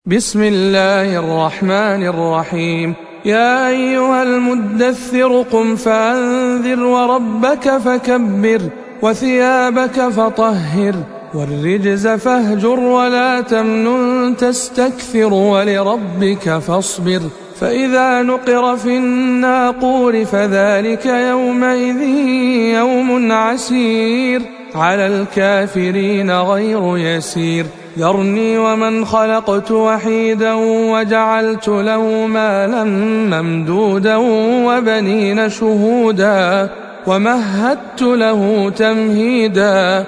بسم الله الرحمن الرحيم. يا أيها المدثر قم فأنذر وربك فكبر وثيابك فطهر والرجز فاهجر ولا تمنن تستكثر ولربك فاصبر فإذا نقر في الناقور فذلك يومئذ يوم عسير على الكافرين غير يسير. ذرني ومن خلقت وحيدا وجعلت له مالا ممدودا وبنين شهودا ومهدت له تمهيدا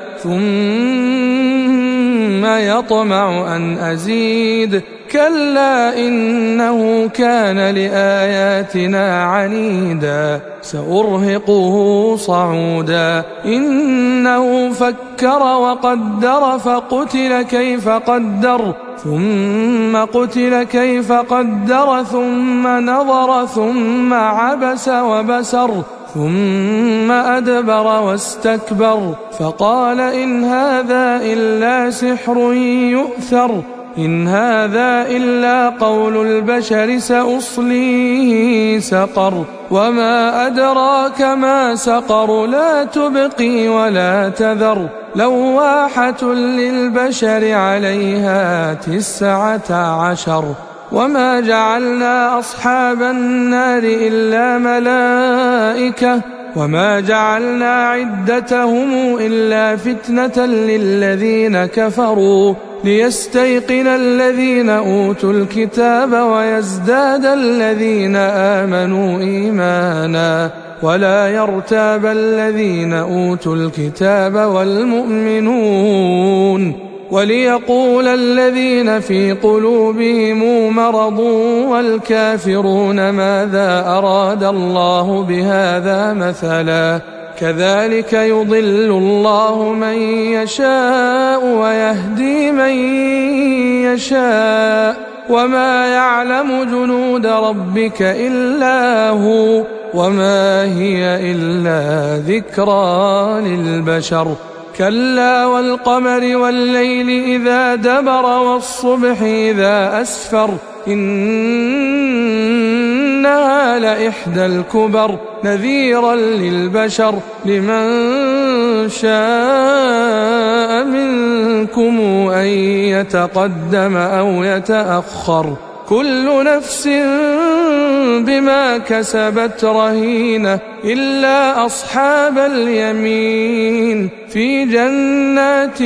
ثم يطمع أن أزيد كلا إنه كان لآياتنا عنيدا سأرهقه صعودا إنه فكر وقدر فقتل كيف قدر ثم قتل كيف قدر ثم نظر ثم عبس وبسر ثم أدبر واستكبر فقال إن هذا إلا سحر يؤثر إن هذا إلا قول البشر سأصليه سقر وما أدراك ما سقر لا تبقي ولا تذر لواحة للبشر عليها 19 وما جعلنا أصحاب النار إلا ملائكة وما جعلنا عدتهم إلا فتنة للذين كفروا ليستيقن الذين أوتوا الكتاب ويزداد الذين آمنوا إيمانا ولا يرتاب الذين أوتوا الكتاب والمؤمنون وليقول الذين في قلوبهم مرض والكافرون ماذا أراد الله بهذا مثلا كذلك يضل الله من يشاء ويهدي من يشاء وما يعلم جنود ربك إلا هو وما هي إلا ذكرى للبشر كلا والقمر والليل إذا دبر والصبح إذا أسفر إنها لإحدى الكبر نذيرا للبشر لمن شاء منكم أن يتقدم أو يتأخر كل نفس بما كسبت رهينة إلا أصحاب اليمين في جنات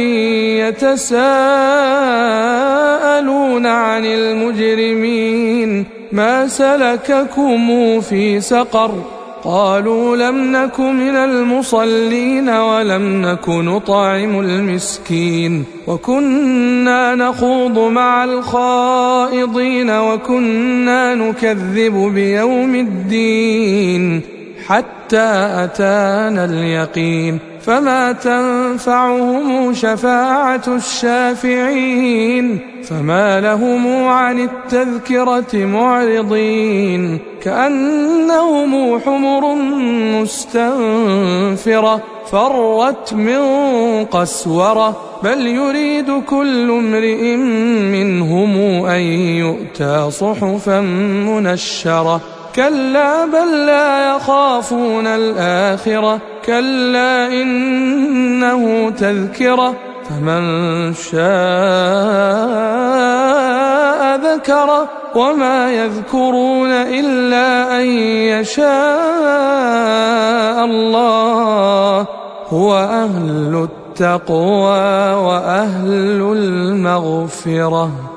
يتساءلون عن المجرمين ما سلككم في سقر قالوا لم نك من المصلين ولم نك نطعم المسكين وكنا نخوض مع الخائضين وكنا نكذب بيوم الدين حتى أتانا اليقين فما تنفعهم شفاعة الشافعين فما لهم عن التذكرة معرضين كأنهم حمر مستنفرة فرت من قسورة بل يريد كل امرئ منهم أن يؤتى صحفا منشرة كلا بل لا يخافون الآخرة كلا إنه تذكرة فمن شاء ذكره وما يذكرون إلا أن يشاء الله هو أهل التقوى وأهل المغفرة.